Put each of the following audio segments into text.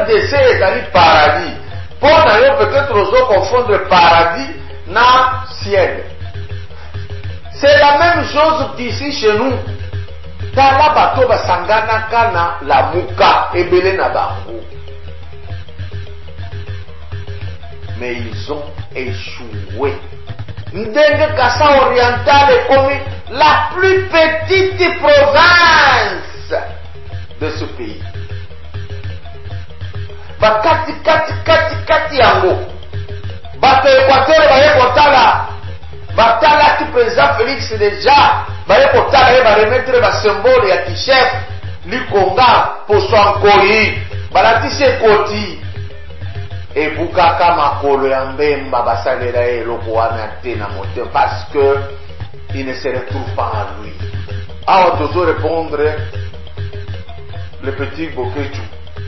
RDC est un paradis. Pour nous, peut-être, nous confondre paradis na ciel. C'est la même chose qu'ici chez nous. Tala bato basangana kana la muka ebele na bango. Mais ils ont échoué. Ndenge Kassa oriental est comme la plus petite province de ce pays. Kati yango. Bato Équateur baye kotala. Batala qui président Félix déjà. Baye kotala ye ba remettre ba symbole ya kichef. Likonga poswankoi. Balatise koti. Et bukaka makolo ya mbemba basalela eloko wana te na moteur parce que il ne se retrouve pas en lui. Alors dozo répondre le petit Boketu.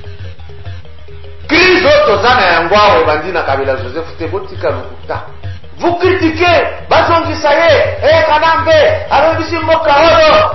Crise tozana yango awe bandina kabila Joseph Tebotika Lukuta. Vous critiquez bazongisa ye Kanambe arondisi mboka oyo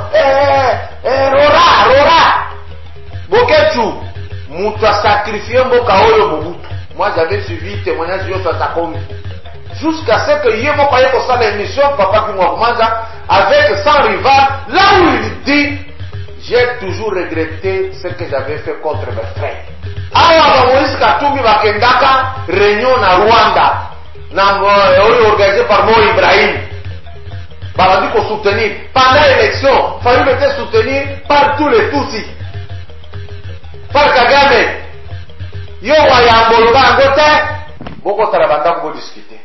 Rora Boketu mutu a sacrifié mboka oyo Mobutu. Moi j'avais suivi témoignage de Takomi. Jusqu'à ce que Yemo Paye pour ça l'émission Papa Kumwakumaza avec son rival, là où il dit j'ai toujours regretté ce que j'avais fait contre mes frères. Alors Moïse Katumbi Bakendaka, réunion na Rwanda, organisé par Mo Ibrahim. Balandi qu'on soutenir. Pendant l'élection, Fayoum était soutenu par tous les Tutsis. Par Kagame. Yo wayamboloba ngote boko tarabanda ko discuter.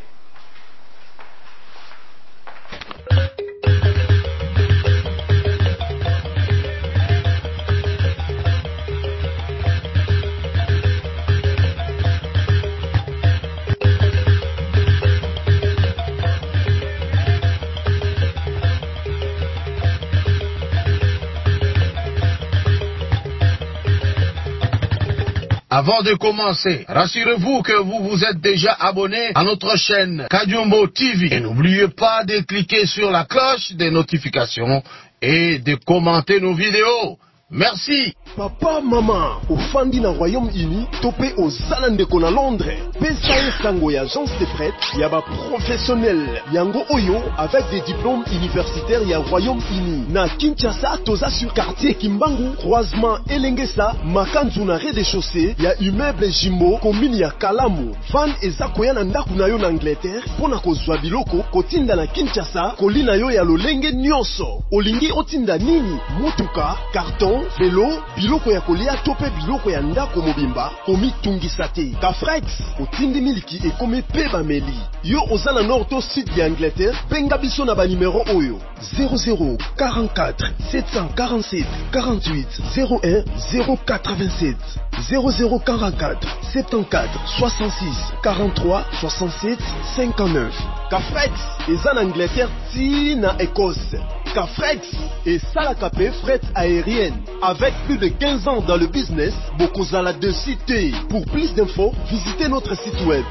Avant de commencer, rassurez-vous que vous vous êtes déjà abonné à notre chaîne Kadiombo TV. Et n'oubliez pas de cliquer sur la cloche des notifications et de commenter nos vidéos. Merci. Papa, maman, au Fandi na Royaume-Uni, topé aux Zalandeko na Londres. PSAE Sango ya agence de prêt, yaba professionnel. Yango Oyo, avec des diplômes universitaires ya Royaume-Uni. Na Kinshasa, toza sur quartier Kimbangu, croisement Elengesa, Makanzu na rez-de-chaussée, ya immeuble Jimbo, commune ya Kalamu. Van eza koya na ndaku na yo na Angleterre, pona kozwa biloko, kotinda na Kinshasa, kolina yo ya lolenge nyonso. Olingi otinda nini? Mutuka, carton, vélo, biloko ya kolia tope biloko ya ndako mobimba komi tungisa te. Kafrex otindi miliki ekomi pe bameli. Yo ozala nord to sud ya Angleterre, benga biso na ba numero oyo 00 44 747 48 01 087 0044 74 66 43 67 59. Kafrex eza na Angleterre ti na Écosse. Kafrex et Salakapé fret aérienne. Avec plus de 15 ans dans le business, Bokozala de cité. Pour plus d'infos, visitez notre site web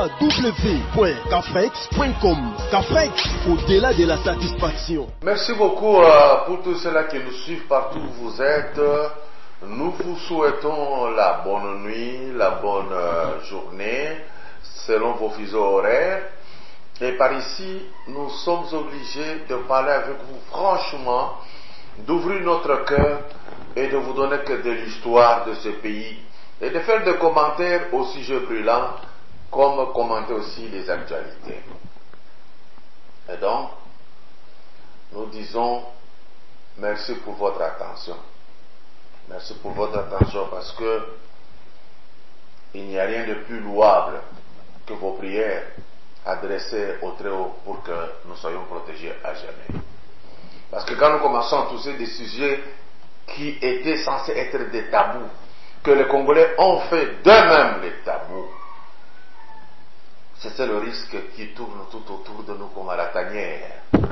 www.kafrex.com. Kafrex, au-delà de la satisfaction. Merci beaucoup pour tous ceux-là qui nous suivent partout où vous êtes. Nous vous souhaitons la bonne nuit, la bonne journée, selon vos fuseaux horaires. Et par ici, nous sommes obligés de parler avec vous franchement, d'ouvrir notre cœur et de vous donner que de l'histoire de ce pays et de faire des commentaires au sujet brûlant comme commenter aussi les actualités. Et donc, nous disons merci pour votre attention. Merci pour votre attention parce que il n'y a rien de plus louable que vos prières adressées au Très-Haut pour que nous soyons protégés à jamais. Parce que quand nous commençons à toucher des sujets qui étaient censés être des tabous, que les Congolais ont fait d'eux-mêmes les tabous, c'est le risque qui tourne tout autour de nous comme à la tanière.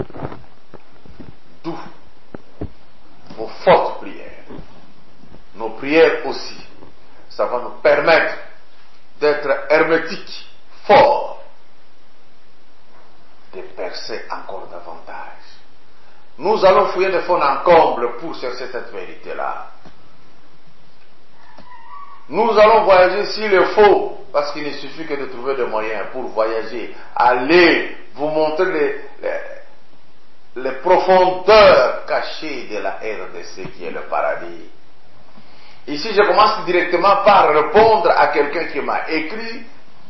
D'où vos fortes prières, nos prières aussi, ça va nous permettre d'être hermétiques, forts, de percer encore davantage. Nous allons fouiller de fond en comble pour chercher cette vérité-là. Nous allons voyager s'il le faut, parce qu'il ne suffit que de trouver des moyens pour voyager. Allez vous montrer les profondeurs cachées de la RDC qui est le paradis. Ici, je commence directement par répondre à quelqu'un qui m'a écrit,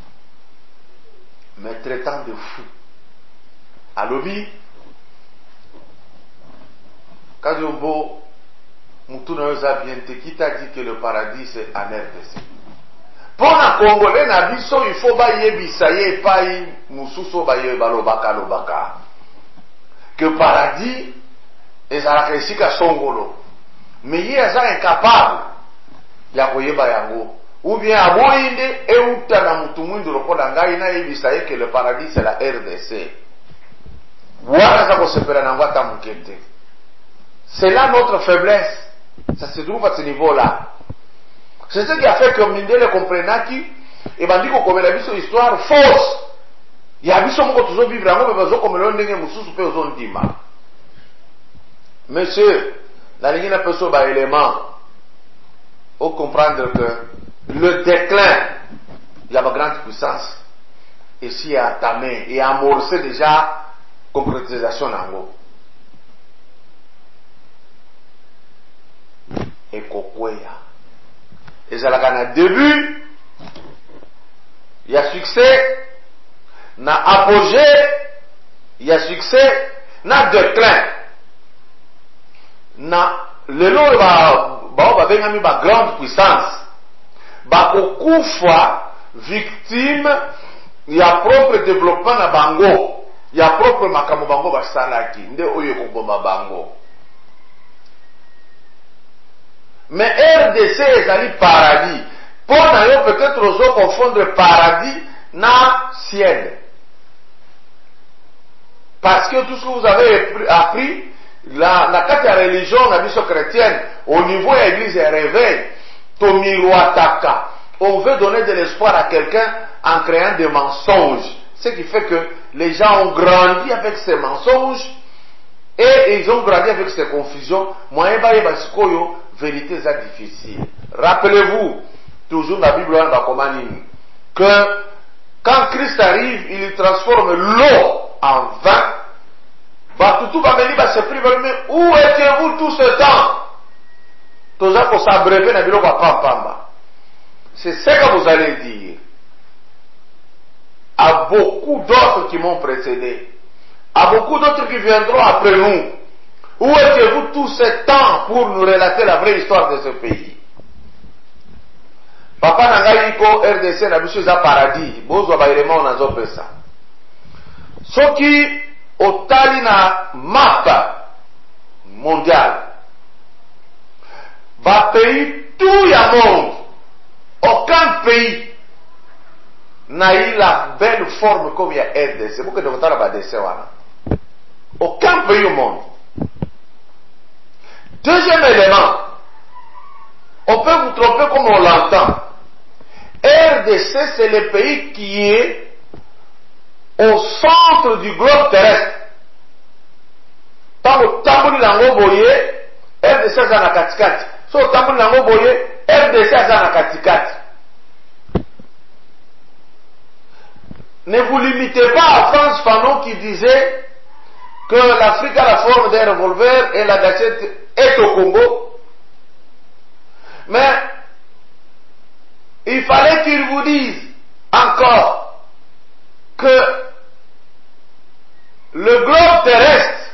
me traitant de fou. À l'obi, Kajombo, Moutouna Biente, qui t'a dit que le paradis c'est en RDC. Pour un Congolais, il faut bailler bisaye paye mususo baye balobaka lobaka. Que paradis est à la Kessika Songolo. Mais il est incapable. Ya koyeba yango. Ou bien aboyinde et uta na mutumundu lokola ngai na ibisaye que le paradis c'est la RDC. Wana za kosepela na ngwata mukete. C'est là notre faiblesse. Ça se trouve à ce niveau-là. C'est ce qui a fait que Mindele comprenaki et bandiko comme la biso histoire fausse. Ya biso moko tuzo vivre yango bezo comme le ndenge mususu pe ozo ndima. Monsieur, la ligne na peso ba élément. Faut comprendre que le déclin de la grande puissance ici est entamé et amorcé déjà concrétisation nango. Et kokweya. Et ça la début, il y a succès, na apogée, il y a succès, na déclin, na le lot va venir ba grande puissance, ba kokufa victime, il y a propre développement na bango, il y a propre makamo bango ba salaki, nde oye ko bomba bango. Mais RDC est paradis. Pour nous peut-être aussi confondre paradis na ciel. Parce que tout ce que vous avez appris, la carte de la religion, la mission chrétienne, au niveau de l'église, est réveil. Tomiroataka. On veut donner de l'espoir à quelqu'un en créant des mensonges. Ce qui fait que les gens ont grandi avec ces mensonges et ils ont grandi avec ces confusions. Moyen ba yebasikoyo. Vérité est difficile. Rappelez-vous, toujours la Bible que quand Christ arrive, il transforme l'eau en vin. Où étiez-vous tout ce temps? C'est ce que vous allez dire à beaucoup d'autres qui m'ont précédé, à beaucoup d'autres qui viendront après nous. Où étiez-vous tout ce temps pour nous relater la vraie histoire de ce pays? Papa Nangaïko RDC na biso za paradis, bozwa ba élément na zopesa. Soki otali na map mondial, ba pays tout ya monde, aucun pays n'a eu la belle forme comme il y a RDC. C'est pourquoi on a ba RDC wana. Aucun pays au monde. Deuxième élément, on peut vous tromper comme on l'entend. RDC, c'est le pays qui est au centre du globe terrestre. Tant que Tambuli Lango Boye, RDC est dans la katikati. So Tambuli Lango Boye, RDC est dans la katikati. Ne vous limitez pas à France Fanon qui disait que l'Afrique a la forme d'un revolver et la gâchette est au Congo. Mais il fallait qu'il vous dise encore que le globe terrestre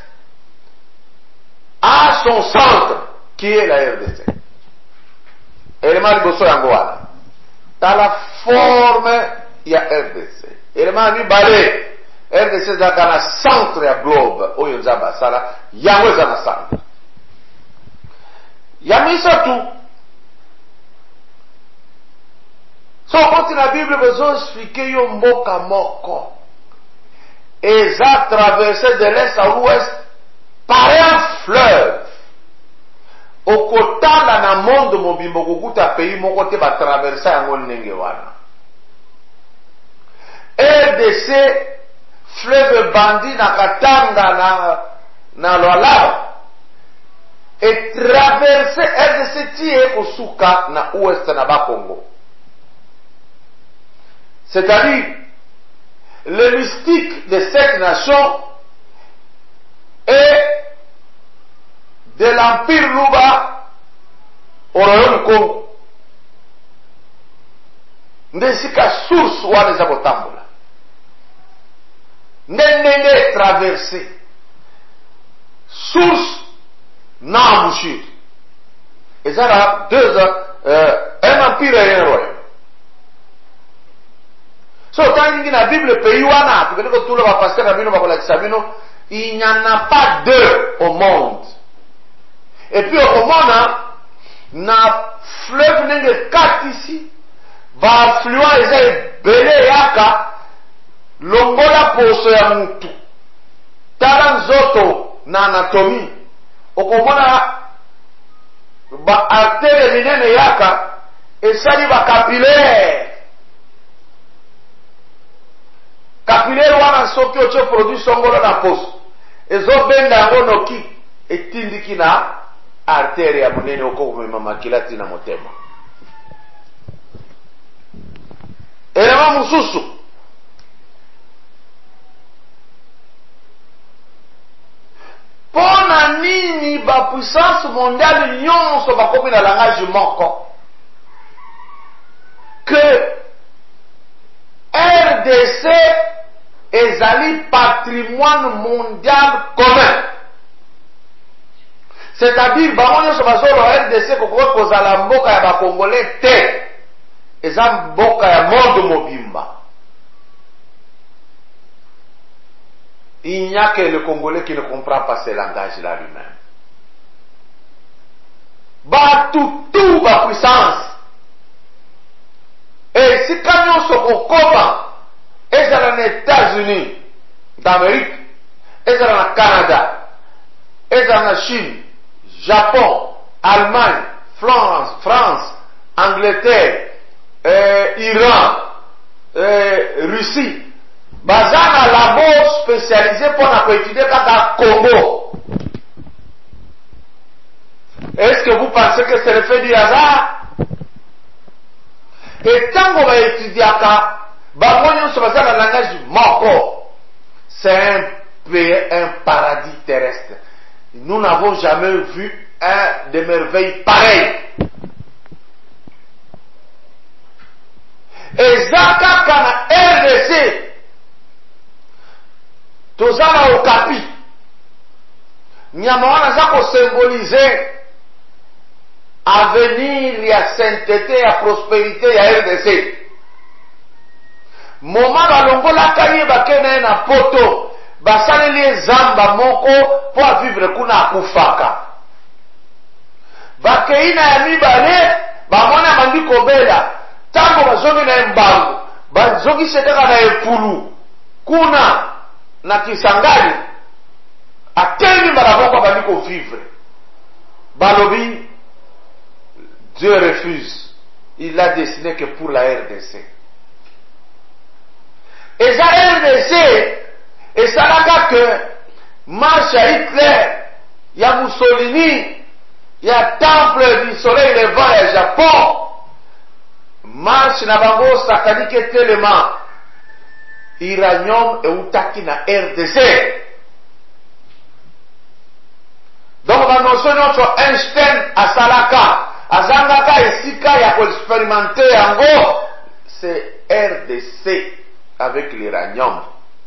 a son centre qui est la RDC. Élément de Bosso Yangoana. Dans la forme, il y a RDC. Élément de Balé. RDC est dans le centre du globe. Oyo Nzaba Sala. Yango est dans le centre. Yamisa tout. So quand la Bible veut expliquer yo mboka moko. Et ça traversé de l'est à l'ouest par un fleuve. Au côté dans le monde mobimbo kukuta pays moko te ba traverser yango ndenge wana. RDC fleuve bandi na katanga na Lualaba. et traverser RDC tie kosuka na ouest na ba Congo. C'est-à-dire, le mystique de cette nation est de l'Empire Luba au Royaume Congo. Ndesika source wana za kotambola. Ndenge traverser. Source na embouchure. Et ça a un empire et un royaume. So, quand il y a la Bible, pays wana, tu veux dire que tout le monde va passer à la il n'y en a pas deux au monde. Et puis au monde, na fleuve n'enge quatre ici, va affluent et belé yaka, longola poso ya mutu. Taranzoto na anatomie. Okomona ba artère minene yaka, et ça y va capillaire. Capillaire wana soki ocho produit songolo na poso. Ezo benda yango noki etindiki na artère ya munene okomema makilati na motema. Elema mususu. Pona nini ba puissance mondiale nyonso bakomi na langage moko. Que RDC ezali patrimoine mondial commun. C'est-à-dire, bango nyonso bazolo RDC kokoki kozala mboka ya bakongolais te. Eza mboka ya monde mobimba. Il n'y a que le Congolais qui ne comprend pas ce langage-là lui-même. Tout ba puissance. Et si quand on se recommande, et ça dans les États-Unis d'Amérique, et ça dans le Canada, et ça dans la Chine, Japon, Allemagne, France, Angleterre, Iran, Russie, bazana labo spécialisé pour étudier kaka Congo. Est-ce que vous pensez que c'est le fait du hasard? Et tant qu'on va étudier kaka, bango sur le langage moko, c'est un paradis terrestre. Nous n'avons jamais vu un de merveilles pareilles. Et Zaka kana RDC, tozala okapi, nyamawana zako symboliser avenir ya sainteté ya prospérité ya RDC. Moma balongola kanye bakene na poto, basaleli zamba moko po vivre kuna akufaka. Bakeina ya mibale, bamona bandiko bela, tango bazongi na mbangu, bazongi setaka na epulu, kuna na Kisangani, ateni balaboko bandiko vivre. Balobi, Dieu refuse. Il l'a destiné que pour la RDC. Et ça RDC, et ça n'a que marche à Hitler, il y a Mussolini, il y a Temple du Soleil Levant et Japon, marche na bango sakanike tellement, Iranium et Utaki na RDC. Donc, on a sur Einstein à Salaka, à Zangaka et Sika, il y a pour expérimenter en gros, c'est RDC avec l'uranium.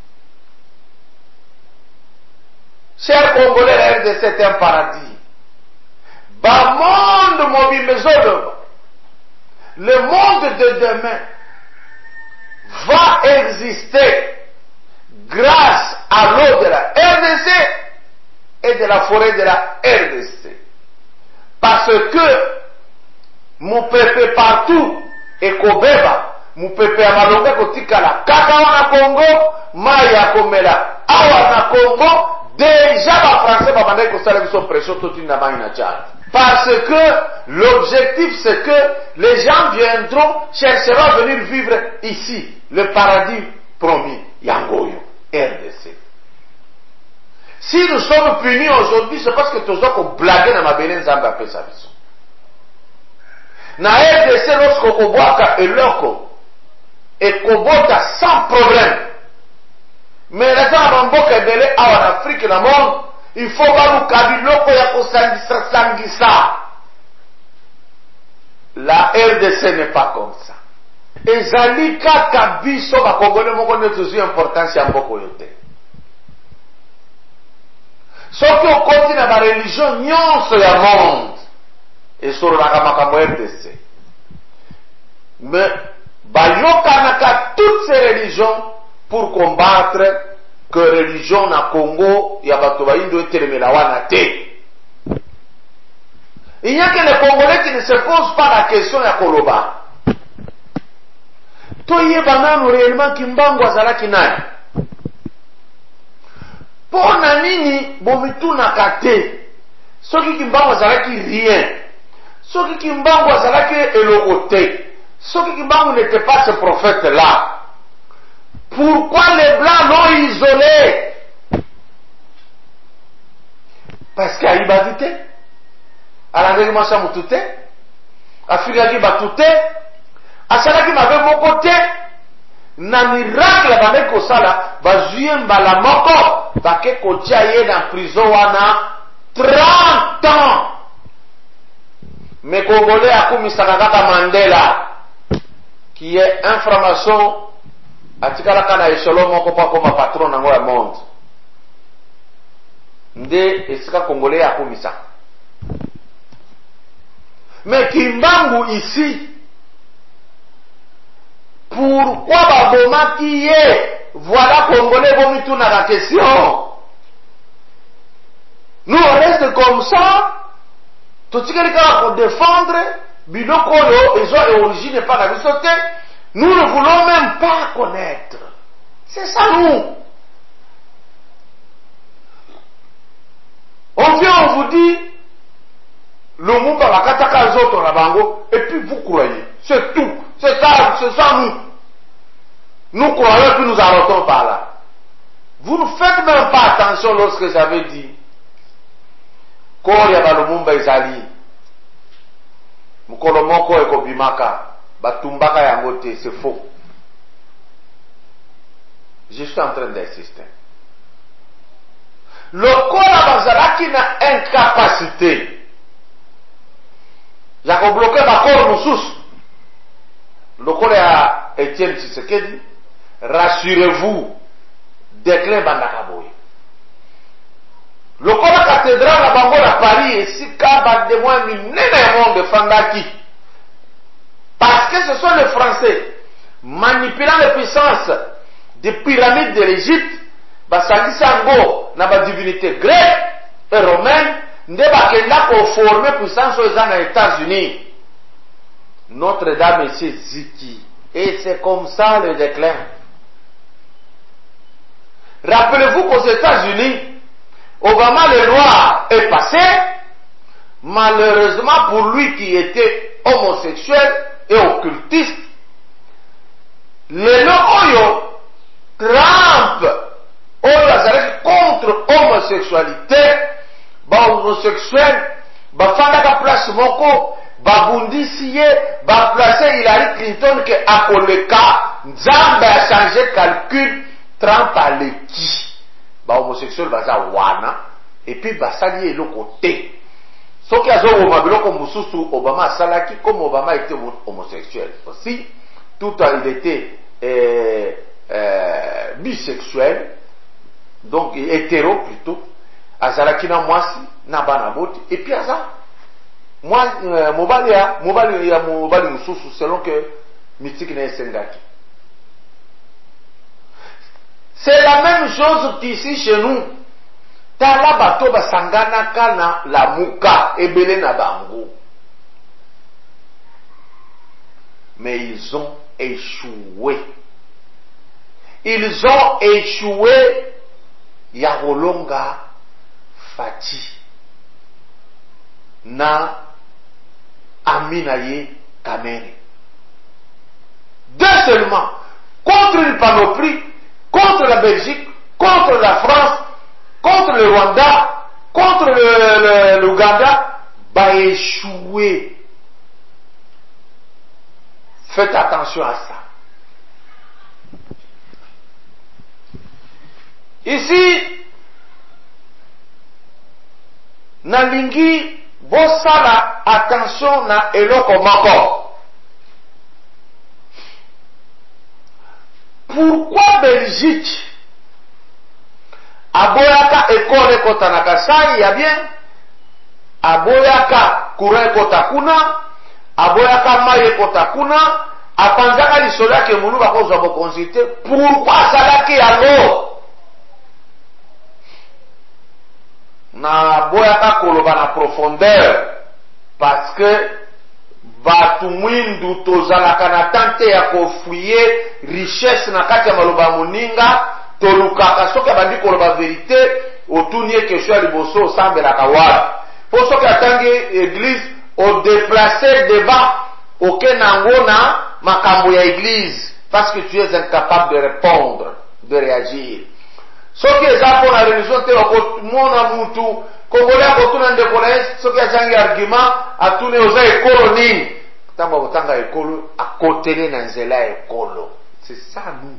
Chers Congolais, RDC est un paradis. Bas monde mobile maison, le monde de demain va exister grâce à l'eau de la RDC et de la forêt de la RDC. Parce que mon peuple partout est Kobeba, mon peuple a malonga kotika la kaka wana Congo, maya komela awa na Congo, déjà les Français va demander que ça les pression toute une main Tchad. Parce que l'objectif c'est que les gens viendront, chercheront à venir vivre ici, le paradis promis, Yangoyo, RDC. Si nous sommes punis aujourd'hui, c'est parce que tous ont blagué dans ma belle Nzamba pe sa biso. Na RDC lorsqu'on koboaka eloko et kobota sans problème. Mais les gens en mboka ebele awa en Afrique na monde, il faut baluka biloko ya kosangisa. La RDC n'est pas comme ça. Ezali kaka biso ba Congolais moko netuzu importance ya mboko yote. Soki okoti na ba religion nyonso ya monde esololaka makambo RDC. Mais bayokanaka toutes ces religions pour combattre que religion na Congo ya bato bayindo etelemela wana te. Il n'y a que les Congolais qui ne se posent pas la question ya koloba. Toye banano réellement kimbangu azalaki nani. Pona nini bomituna kate. Soki kimbangu azalaki rien. Soki kimbangu azalaki elokote. Soki kimbangu n'était pas ce prophète-là. Pourquoi les blancs l'ont isolé? Parce qu'il y a eu bavité. Alangaki mwasa mutute. Afiraki batute. Asalaki mabe moko te. Na miracle bande kosala bazuye mbala moko bake kotia ye na prison wana 30 ans. Mais Congolais akumisaka kaka Mandela qui est un franc-maçon atikalaka na echelon moko pa koma patron nango ya monde. Nde esika Congolais akumisaka. Mais Kimbangu ici, pourquoi Baboma qui est, voilà Congolais vomi tout dans la question. Nous on reste comme ça, tout ce qu'il pour défendre, Bidokolo, et ça origine pas la vie sauter, nous ne voulons même pas connaître. C'est ça nous. On vient, on vous dit, le monde va la kataka zoto na bango, et puis vous croyez. C'est tout. C'est ça nous. Nous croyons puis nous arrêtons par là. Vous ne faites même pas attention lorsque j'avais dit Koria balumumba izali. Mukolo moko ekobimaka, batumbaka yangote, c'est faux. Je suis en train d'insister. Le corps bazalaki na incapacité. Ya ko bloquer ba corps mususu. Le corps ya Etienne Tshisekedi, rassurez-vous, déclin bandaka boye. Le corps la cathédrale na bango na Paris et si ka ba de moins minene monde fandaki. Parce que ce sont les Français manipulant les puissances des pyramides de l'Égypte, basangisa ngo na ba divinité grecque et romaine. Nde bakenda ko former puissance aux États-Unis. Notre-Dame est Ziki. Et c'est comme ça le déclin. Rappelez-vous qu'aux États-Unis, Obama le noir est passé. Malheureusement pour lui qui était homosexuel et occultiste, le Oyo, Trump, Oyo contre homosexualité, homosexuel, bafandaka place moko, babundisi ye, baplace Hillary Clinton ke akoleka, Nzambe a changé calcul, Trump a leki. Homosexuel baza wana, et puis basali eloko te. Soki azo biloko mususu Obama salaki, comme Obama était homosexuel aussi, tout il était bisexuel, donc hétéro plutôt. Azalaki na mwasi na bana boti et puis aza moi mobali mususu selon que mitiki na esengaki. C'est la même chose qu'ici chez nous. Tala bato basangana kana la muka ebele na bango. Mais ils ont échoué. Ils ont échoué. Yarolonga Fati na Aminaye Kamere. Deux seulement, contre une panoplie, contre la Belgique, contre la France, contre le Rwanda, contre l'Ouganda, va échouer. Faites attention à ça. Ici, nalingi bosala attention na eloko moko. Pourquoi Belgique aboyaka ekole kota na Kasai ya bien, aboyaka courant kota kuna, aboyaka maye kota kuna, apanzaka lisolo yake mulu bakozwa bokonzi te. Pourquoi asalaki yango? Na boyaka koloba na profondeur, parce que batu mwindu tozalaka na tante ya kofuye richesse na kati ya maloba moninga, tolukaka soki abandi koloba verite otunie kesho ya liboso osambelaka wapi. Po soki atangi église odeplace devant oke nango na makambo ya église, parce que tu es incapable de répondre, de réagir. Soki eza po na religion te okomona mutu kongole akotuna ndeko na ye soki azangi argument atune oza ekolo nini, ntango akotanga ekolo akotele na nzela ya ekolo. C'est ça nous.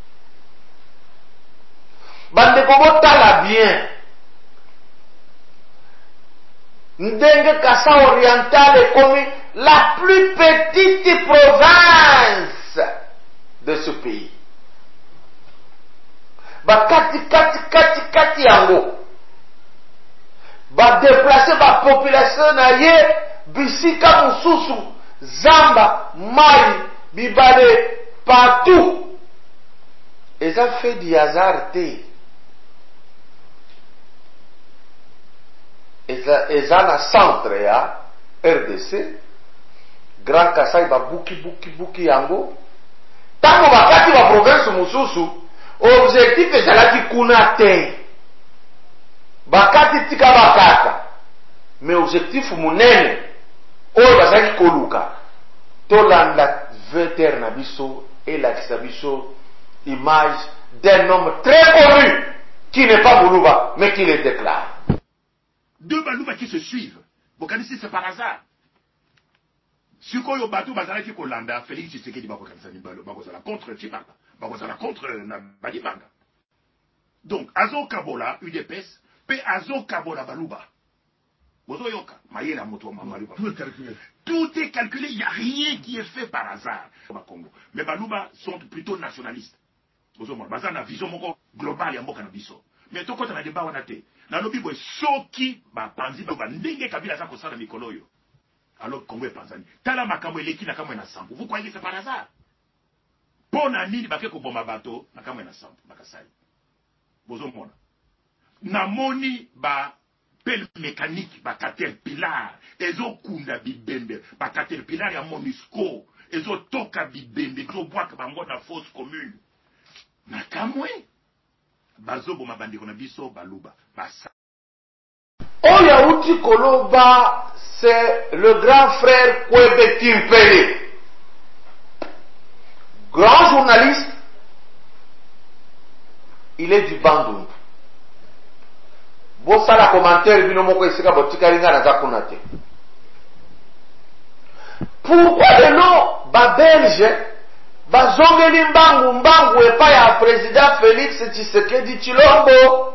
Bandeko botala bien, ndenge Kasa Oriental ekomi la plus petite province de ce pays. Kati yango ba déplacer ba population na ye bisika mususu, zamba, mai, bibale partout. Et ça fait du hasard te. Et ça na centre ya RDC Grand Kasai ba buki yango. Tango bakati ba province mususu objectif ezalaki kuna te, bakati tika bakata, mais objectif munene oyo bazalaki koluka tolanda veter na biso elakisa biso image d'un homme très connu qui n'est pas Moulouba mais qui le déclare. Deux Balouba qui se suivent. Vous connaissez, c'est par hasard. Sikoyo Batou bazalaki kolanda Félix Tshisekedi bakokanisani bakozala contre Tshibanga, bakozala contre Badibanga. Donc Azo Kabola UDPS pe Azo Kabola Balouba. Bozo yoka mayela moto Balouba. Tout est calculé, il n'y a rien qui est fait par hasard. Mais Balouba sont plutôt nationalistes. Bozo mo bazana vision moko globale ya mboka na biso. Mais to kota na débat wana te. Na lobi boy soki ba panzi ba ndenge kabila za kosala mikolo yo. Alors Congo et Tanzanie. Tala makambo eleki na kamwe na sambu. Vous croyez que c'est par hasard? Pona nini bake ko bomba bato na kamwe na sambu bakasai. Bozo mona. Na moni ba pel mécanique ba caterpillar ezo kunda bibembe ba caterpillar ya Monisco ezo toka bibembe ezo bwaka bango na fosse commune. Na kamwe bazo bomba bandiko na biso baluba basa. Oyauti Koloba, c'est le grand frère Kwebe Kimpele. Grand journaliste, il est du Bandung. Bossa la commentaire, binomoko esika botika ringa na zakunate. Pourquoi le nom ba Belge, ba zongeli mbangu et pas ya président Félix Tshisekedi Tshilombo?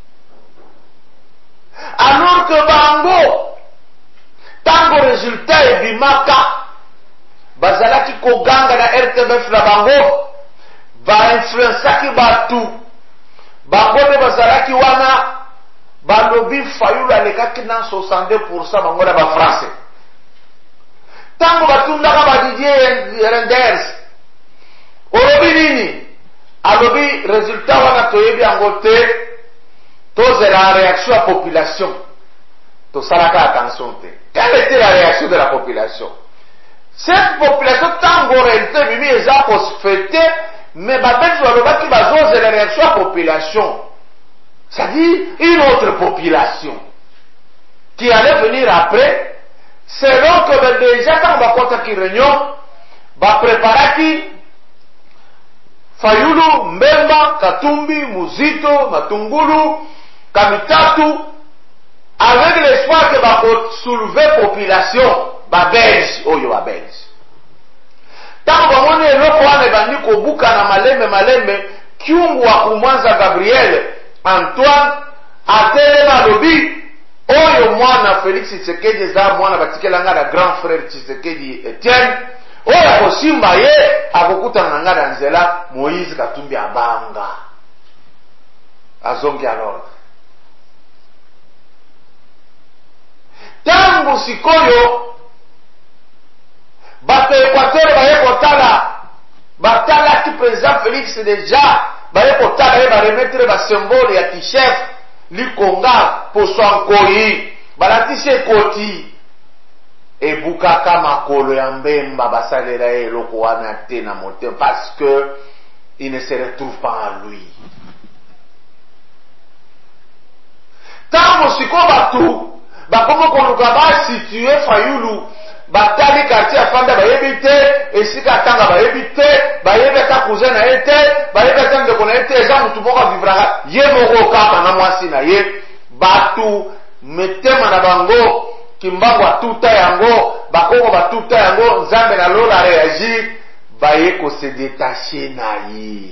Alors que Bango, tango résultat et bimaka, bazalaki koganga na RTBF la Bango, ba influensaki batu, Bango de bazalaki wana, ba lobby fayulu alekaki na 62% Bango na ba français. Tango batundaka ba Didier Renders, olobi nini? Alobi résultat wana toyebi angote, c'est la réaction de la population. Tout ça, attention. Quelle était la réaction de la population? Cette population, tant qu'en réalité, Mimi et Zach se fêtaient, mais c'est la réaction de la population. C'est-à-dire une autre population qui allait venir après, selon que déjà, quand on va contacter une réunion, va préparer qui Fayulu, Mbemba, Katumbi, Muzito, Matungulu, kamitatu avec l'espoir que va soulever population babelge oyo babelge tango bamoni eloko wana ebandi kobuka na malembe kiungu wa kumwanza Gabriel Antoine atelema alobi oyo mwana Félix Tshisekedi eza mwana batikelanga na grand frère Tshisekedi Etienne oyo akosimba ye akokutana na nga na nzela Moïse Katumbi abanga azongi alors tango sikoyo bato Équateur baye kotala batalaki président Félix déjà baye kotala ye baremetre basymbole ya t-shirt likonga poso nkoyi balatisi ekoti ebukaka makolo ya mbemba basalela ye eloko wana te na motema parce que il ne se retrouve pas en lui. Tango siko batu bakomo koluka basitue Fayulu batali quartier afanda bayebi te esika tanga bayebi te bayebi ata cousin na ye te bayebi ata ndeko na ye te eza mutu moko avivraka ye moko kaka na mwasi na ye batu metema na bango kimbango atuta yango bakoko batuta yango nzambe na lola réagir baye ko se détacher na ye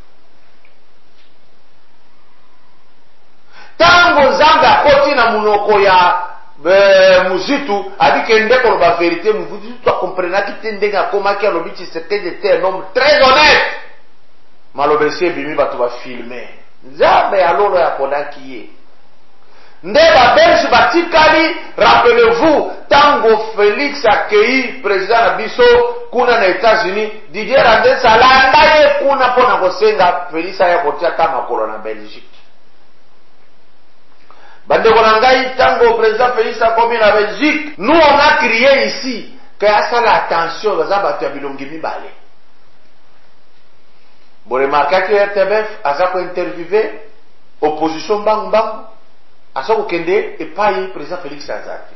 tango nzambe akoti na munoko ya muzitu adike ndeko lo ba vérité muzitu to comprendre ki tendenge akomaki alobi Tshisekedi était un homme très honnête malobesi bimi batu ba filmer nzambe alolo ya ponaki ye nde babelge batikali. Rappelez-vous tango Félix accueilli président na biso kuna na États-Unis Didier Randers alanda ye kuna pona kosenga Félix aya kotia ta makolo na Belgique. Bandeko na ngai tango président Félix akomi na Belgique, nous on a crié ici que asa la attention baza bato ya bilongi mibale. Bo remarquer que RTBF aza ko interviewer opposition bang asa ko kende epai président Félix Azate.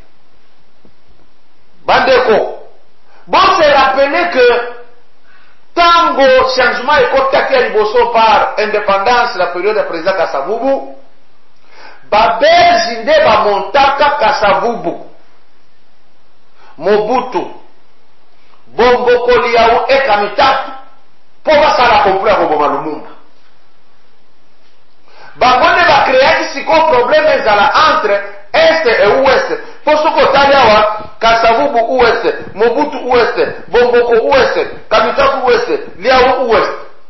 Bandeko, bon se rappeler que tango changement ekotaki ya liboso par indépendance la période de président Kasavubu babelgi nde bamontaka Kasavubu Mobutu bombokoli yawo ekamitatu po basala komplo ya koboma Lumumba bango nde bakreaki siko problème ezala entre est et ouest po soko otali awa Kasavubu ouest, Mobutu ouest, Bomboko ouest, Kamitaku ouest, Liawo ouest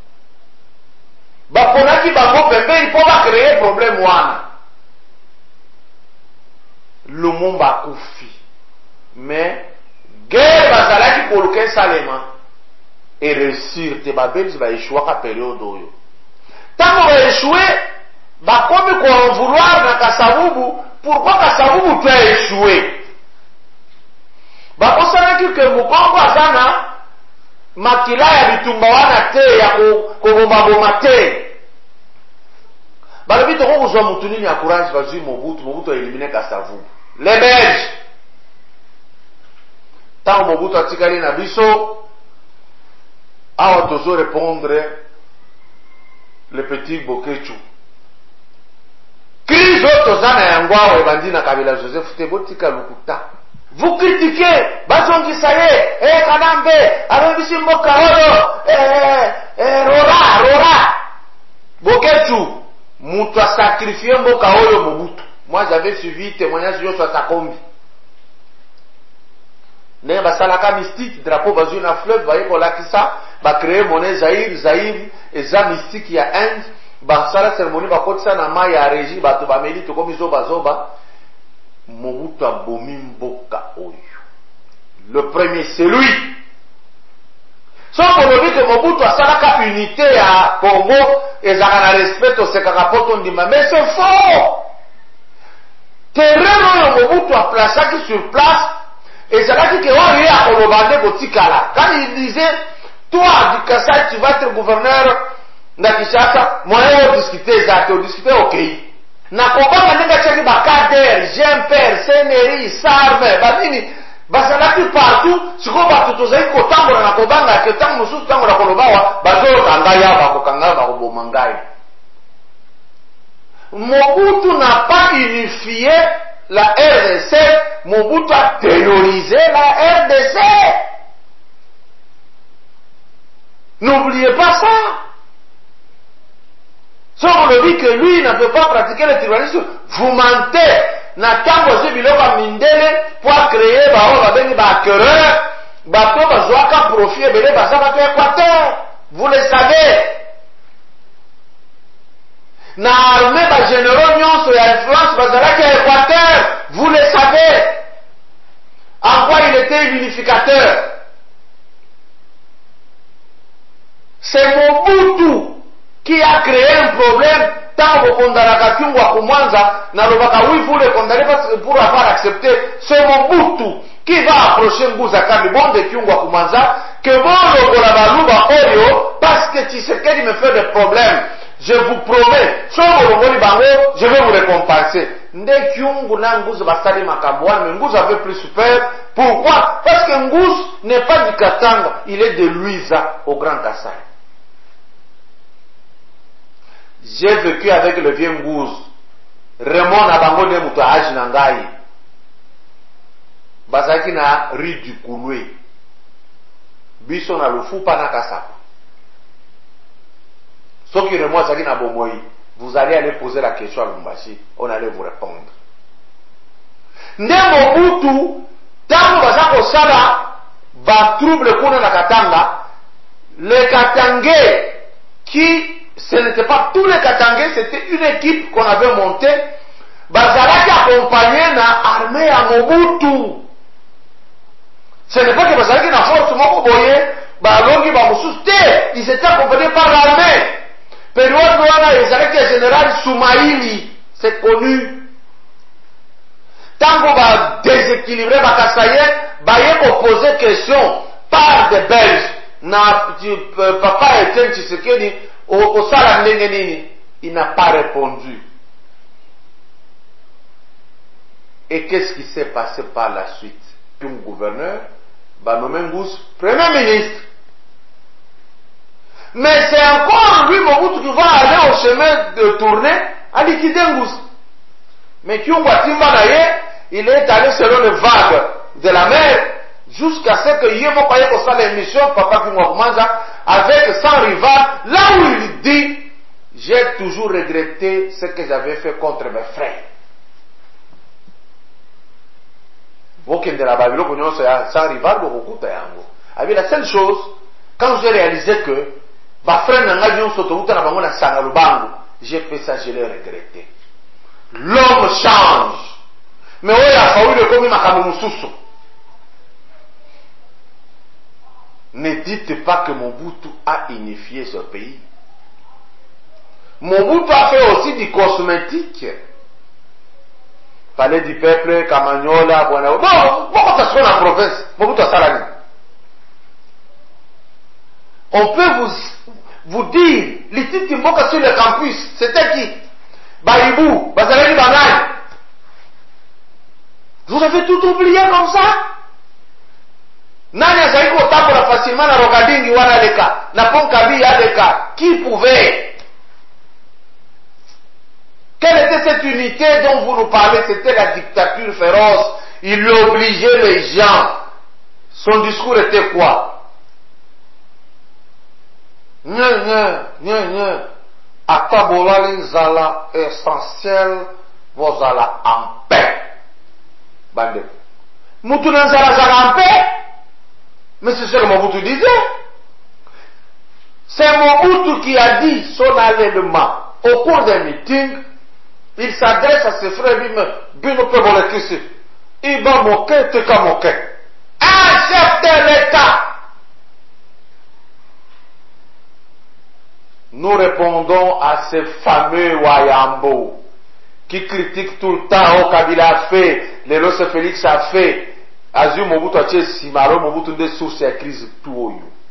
baponaki bango pembeni po bakreye problème wana. Lumumba akufi mais guerre bazalaki koluka salema et réussir te babelgi baéchouaka période oyo tango baéchoué bakomi ko vouloir na Kasavubu. Pourquoi Kasavubu tu as échoué? Bakosanaki ke mukongo azana makila ya bitumba wana te ya kobomba te balobi toko kozwa mutu nini ya courage bazwi Mobutu elimine Kasavubu. Les Belges tango Mobutu atikali na biso awa tozo répondre le petit Bokechu crise tozana yango awa ebandi na Kabila Joseph te botika lukuta. Vous critiquez bazongisa ye Kadambe alobisi mboka oyo rora Bokechu mutu a sacrifié mboka oyo Mobutu. Moi j'avais suivi témoignage yo sur Sakombi ne basalaka mystique drapeau bazui na fleuve baye kolakisa ba créer monnaie Zaïre eza mystique ya Inde basala cérémonie bakotisa na mai ya régie bato bameli tokomi zoba Mobutu abomi mboka oyo. Le premier c'est lui. Soko lobi que Mobutu asalaka unité ya Congo ezaka na respect osekaka poto ndima mais c'est faux. Terrain oyo Mobutu a placé sur place ezalaki ke oyo ya kolobande botikala. Quand il disait toi du Kasai tu vas être gouverneur na Kinshasa, moi on discuter ça, on discuter OK. Na kobanga ndenge chaki bakader, Jemper, Seneri, Sarme, badini basalaki partout, siko batu tozali kotambola na kobanga ke tango mususu tango na kolobawa bazo kanga ya bakokanga bakoboma ngai. Mobutu n'a pas unifié la RDC, Mobutu a terrorisé la RDC. N'oubliez pas ça. Si on le dit que lui ne peut pas pratiquer le tribalisme, vous mentez. Natango Zibilova Mindele pour créer ba quereur, bateau bazouaka profit belé basabato Équateur. Vous le savez. Na armée ba généraux nyonso ya influence bazalaki à Équateur. Vous le savez. En quoi il était l'unificateur? C'est Mobutu qui a créé un problème. Tant que Kondaraka Kyungwa Kumwanza, Nalobaka, oui, vous le condamnez parce que pour avoir accepté, c'est Mobutu qui va approcher Ngouza Kamibon de Kyungwa Kumwanza, que bon le Baluba Oyo, parce que Tshisekedi me fait des problèmes. Je vous promets, je vais vous récompenser. Nde Kyungu na Ngouza Basali Makambouane, mais Ngouza avait plus super. Pourquoi? Parce que Ngouza n'est pas du Katanga, il est de Luiza au Grand Kassai. J'ai vécu avec le vieux Ngouze. Raymond Nabango de Moutahaji Nangaï. Basaki na rue du Kouloué. Biso na Lufu Panakasap. Sauf que Raymond Zaki na Bomoï. Vous allez aller poser la question à Lumbashi. On allait vous répondre. Nde Mobutu, tango basako sala, ba trouble kuna na Katanga, les Katangais qui ce n'était pas tous les Katangais, c'était une équipe qu'on avait montée. Bazalaki accompagné na armée à Mobutu. Ce n'est pas que Bazalaki na force moko boye, balongi ba mususte, ils étaient accompagnés par l'armée. Période wana Bazalaki général Soumaïli, c'est connu. Tango ba déséquilibré ba Kasaye, ba yeko poser question par des Belges. Na papa Etienne Tshisekedi au Sala Nengenini, il n'a pas répondu. Et qu'est-ce qui s'est passé par la suite? Puis un gouverneur, nommé Ngousse, premier ministre. Mais c'est encore lui, Mobutu, qui va aller au chemin de tournée à liquider Ngousse. Mais Kyungwa Timbanaye, il est allé selon les vagues de la mer, jusqu'à ce que Yemo Paye pour ça l'émission, Papa Kyungwa Kumanza, avec son rival, là où il dit, j'ai toujours regretté ce que j'avais fait contre mes frères. De la Babylone, sans rival, la seule chose, quand j'ai réalisé que ma frère j'ai fait ça, je l'ai regretté. L'homme change. Mais oui, il a fallu le commis Makamoussousou. Ne dites pas que Mobutu a unifié ce pays. Mobutu a fait aussi du cosmétique. Palais du peuple, Kamagnola, Buana. Bon, pourquoi ça se fait dans la province? Mobutu a salami. On peut vous dire, les titres Mboka sur le campus, c'était qui? Baïbou, Bazalani Banane. Vous avez tout oublié comme ça? Nani azaiko tabola facilement na Rogadingi wana leka na Ponkabi ya leka qui pouvait? Quelle était cette unité dont vous nous parlez? C'était la dictature féroce. Il lui obligeait les gens. Son discours était quoi? Atabola linzala essentiel vozala en paix. Bande. Mutu nanzala zala en paix? Mais c'est ce que Mobutu disait. C'est Mobutu qui a dit solennellement au cours des meetings, il s'adresse à ses frères, il dit, Bino peut voler qui il va moquer, tu vas moquer. Un chef de l'État. Nous répondons à ces fameux Wayambo qui critiquent tout le temps, oh Kabila a fait, les Losse Félix a fait. Azur Mobutu a Simaro, Mobutu de source à crise tout.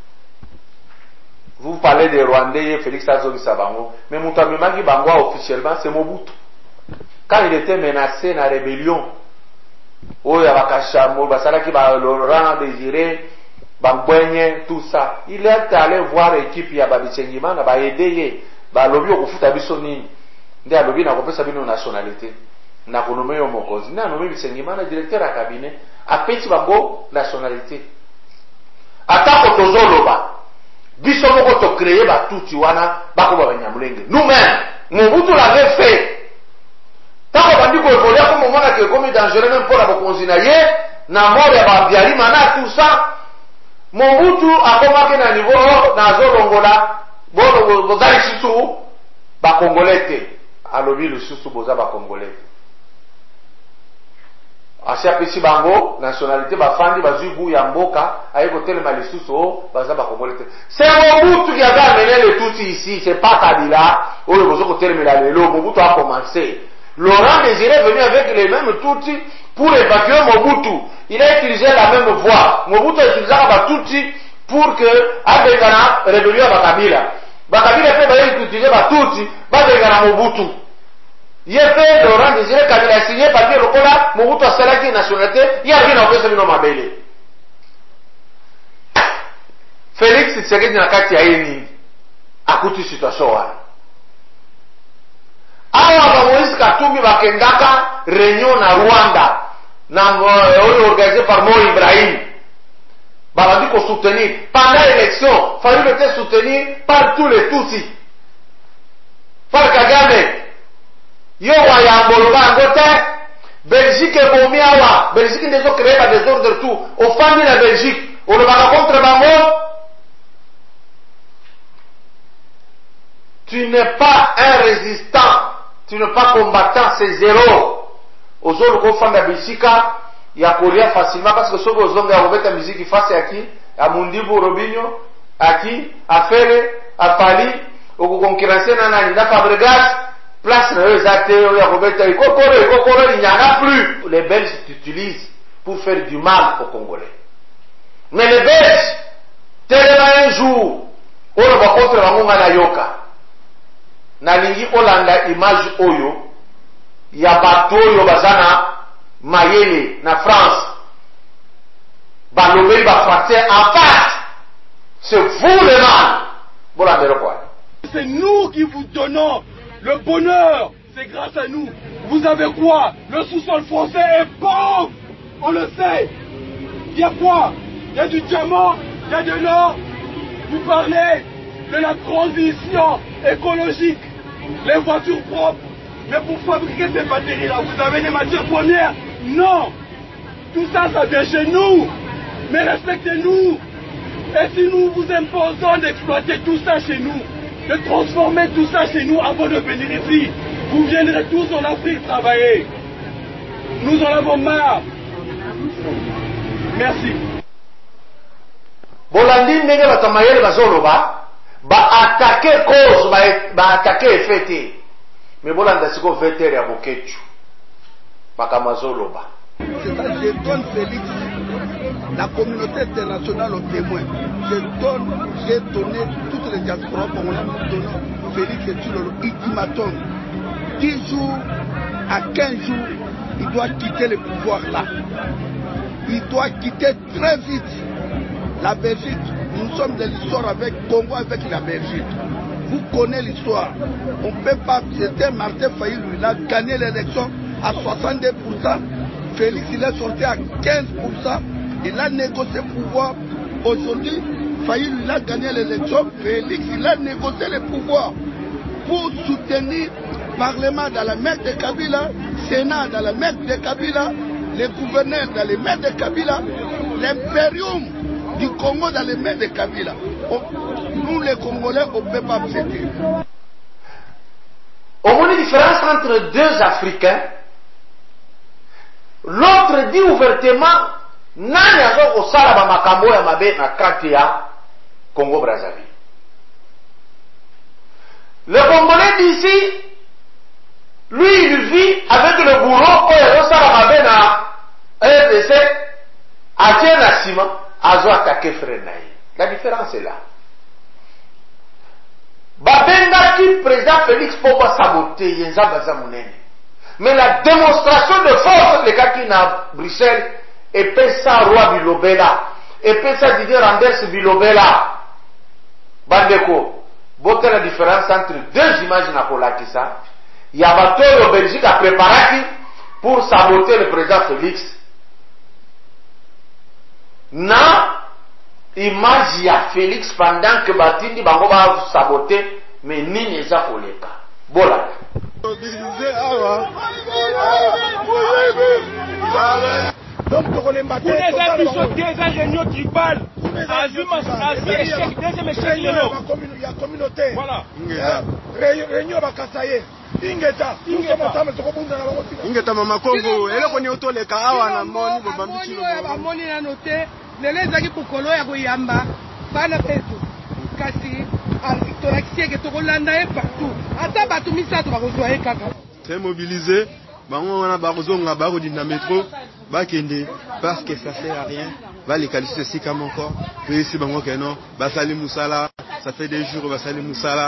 Vous parlez des Rwandais, Félix Azogi Sabango, mais Moutamimagi Bangwa officiellement c'est Mobutu. Quand il était menacé dans la rébellion, oh Yabakasha, Mobasalaki, Laurent Désiré, Bangwenye, tout ça, il est allé voir l'équipe Yababichengiman, Baedeye, Balobi Okufuta Bisoni. nde alobi na kopesa bino nationalité na konome yo mokonzi na nomi Bisengimana directeur ya cabinet apesi bango nationalité atako tozoloba biso moko to créer batuti wana bakoba Banyamulenge nous-mêmes Mobutu l'avait fait tako bandi ko évoluer comme mona que comme dangereux même pour la bokonzi na ye na mort ya Habyarimana tout ça Mobutu akomaki na niveau na zolongola bozali susu ba congolais te alobi lisusu boza ba congolais asi apesi bango nationalité bafandi bazwi bu ya mboka aye kotelema lisusu baza ba congolais te c'est Mobutu qui avait amené le tout ici, c'est pas Kabila oyo bozo kotelemela lelo. Mobutu a commencé. Laurent Désiré est venu avec les mêmes Tutsi pour évacuer Mobutu. Il a utilisé la même voie. Mobutu a utilisé la Tutsi pour que Abengana rébellion à Bakabila. Bakabila fait utiliser la Tutsi, Babengana Mobutu. Il a fait Laurent Désiré Kabila a signé papier Lokola, Mobutu a sélectionné la nationalité, il a rien fait celui-là Mabele. Félix Tshisekedi na kati ya yini akuti situation wana. Awa ba Moïse Katumbi bakendaka réunion na Rwanda na organisé par Mo Ibrahim. Babandi ko soutenir pendant l'élection, Fayulu était soutenu par tous les Tutsis. Par Kagame. Yo wa ya Mboloba ngote Belgique bomi awa, Belgique ndezo créer ba désordre tout. Au fond de la Belgique, on le va contre bango. Tu n'es pas un résistant, tu n'es pas combattant, c'est zéro. Ozolo ko fanda bisika ya kolia facilement parce que sobo ozonga robeta musique face à qui à Mundibu Robinho aki afele apali oko concurrencer na nani na Fabregas place na eux até ya robeta ikokoro il n'y en a plus. Les Belges t'utilisent pour faire du mal aux Congolais. Mais les Belges tellement un jour on va contre bangonga na yoka nalingi olanda image oyo ya bato oyo bazana mayele na France balobeli ba français en face c'est vous le mal bolandelo quoi. C'est nous qui vous donnons le bonheur, c'est grâce à nous. Vous avez quoi? Le sous-sol français est pauvre, on le sait. Il y a quoi? Il y a du diamant, il y a de l'or. Vous parlez de la transition écologique, les voitures propres. Mais pour fabriquer ces batteries-là, vous avez des matières premières? Non. Tout ça, ça vient chez nous. Mais respectez-nous. Et si nous vous imposons d'exploiter tout ça chez nous, de transformer tout ça chez nous avant de venir ici, vous viendrez tous en Afrique travailler. Nous en avons marre. Merci. Bolandi ndenge batamayele bazoloba ba attaquer cause ba attaquer effet. Mais bolanda siko veter ya bokechu bakamazoloba. C'est ça, je donne Félix, la communauté internationale au témoin. J'ai donné toutes les diasporas congolaises, donné Félix et Tchilolo ultimatum. 10 jours à 15 jours, il doit quitter le pouvoir là. Il doit quitter très vite la Belgique. Nous sommes de l'histoire avec Congo, avec la Belgique. Vous connaissez l'histoire. On ne peut pas. C'était Martin Fayulu, il a gagné l'élection à 62%. Félix, il est sorti à 15%. Il a négocié le pouvoir. Aujourd'hui, Fayulu, il a gagné l'élection. Félix, il a négocié le pouvoir pour soutenir le Parlement dans la main de Kabila, Sénat dans la main de Kabila, les gouverneurs dans les mains de Kabila, l'impérium du Congo dans les mains de Kabila. Nous, les Congolais, on ne peut pas accepter. On voit une différence entre deux Africains. L'autre dit ouvertement nani azo kosala ba makambo ya mabe na kati ya Congo Brazzaville. Le Congolais d'ici, lui il vit avec le bourreau oyo azosala mabe na RDC atie na sima azo attaquer frère na ye. La différence est là. Babengaki président Félix pour saboter yenza baza munene. Mais la démonstration de force, les gars qui na Bruxelles, et pesa roi Bilobela, et pesa Didier Randers Bilobela, Bandeko, bote la différence entre deux images na kolakisa, Il y a bateau au Belgique à préparer pour saboter le président Félix. Na image ya Félix pendant que Batindi bango va saboter, mais nini eza koleka. Bola. Donc pour les mater, des réunions tribales. Deuxième échec, il y a communauté. Voilà. Réunion Bakasaye. Ingeta mama Kongo eloko ni otoleka awa na moni bobambi chilo bamoni na note lelo ezaki pokolo ya koyamba bana betu kasi tolakisi ke tokolanda ye partout ata bato misato bakozwa ye kaka très mobilisé bango wana bakozonga bakodinda métro bakende parce que ça sert à rien va les qualifier sika moko pe si bango keno basali musala ça fait des jours basali musala.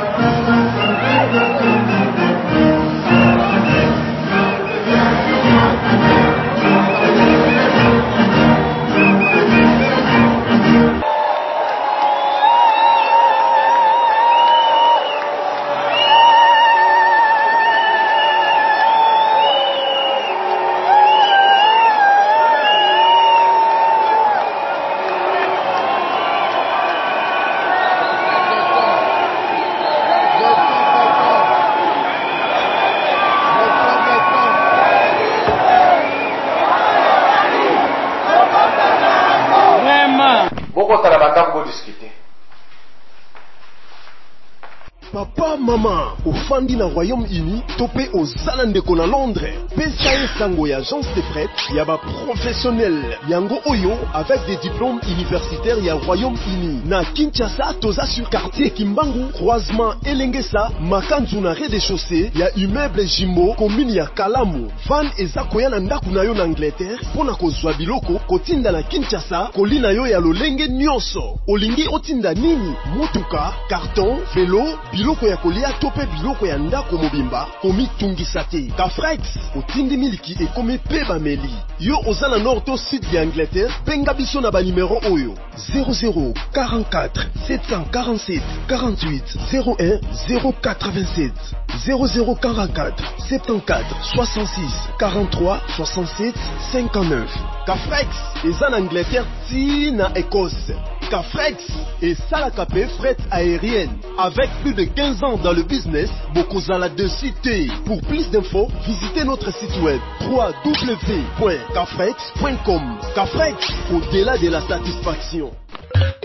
Papa, maman, au Fandi na Royaume-Uni, topé aux Zalandeko na Londres. Pesa Sango ya agence de prêt, yaba professionnel. Yango Oyo, avec des diplômes universitaires ya Royaume-Uni. Na Kinshasa, toza sur quartier Kimbangu, croisement Elengesa, Makanzu na rez-de-chaussée, ya immeuble Jimbo, commune ya Kalamu. Van eza koya na ndaku na yo na Angleterre, pona kozwa biloko, kotinda na Kinshasa, kolina yo ya lolenge nyonso. Olingi otinda nini? Motuka, carton, vélo, biloko ya kolia tope biloko ya ndako mobimba komi tungisa te. Kafrex otindi miliki ekomi pe bameli. Yo oza na nord to sud ya Angleterre, benga biso na ba numero oyo 00 44 747 48 01 087 0044 74 66 43 67 59. Kafrex eza na Angleterre ti na Écosse. Kafrex et Salakape fret aérienne. Avec plus de 15 ans dans le business, Bokozala de cité. Pour plus d'infos, visitez notre site web www.kafrex.com. Kafrex, au-delà de la satisfaction.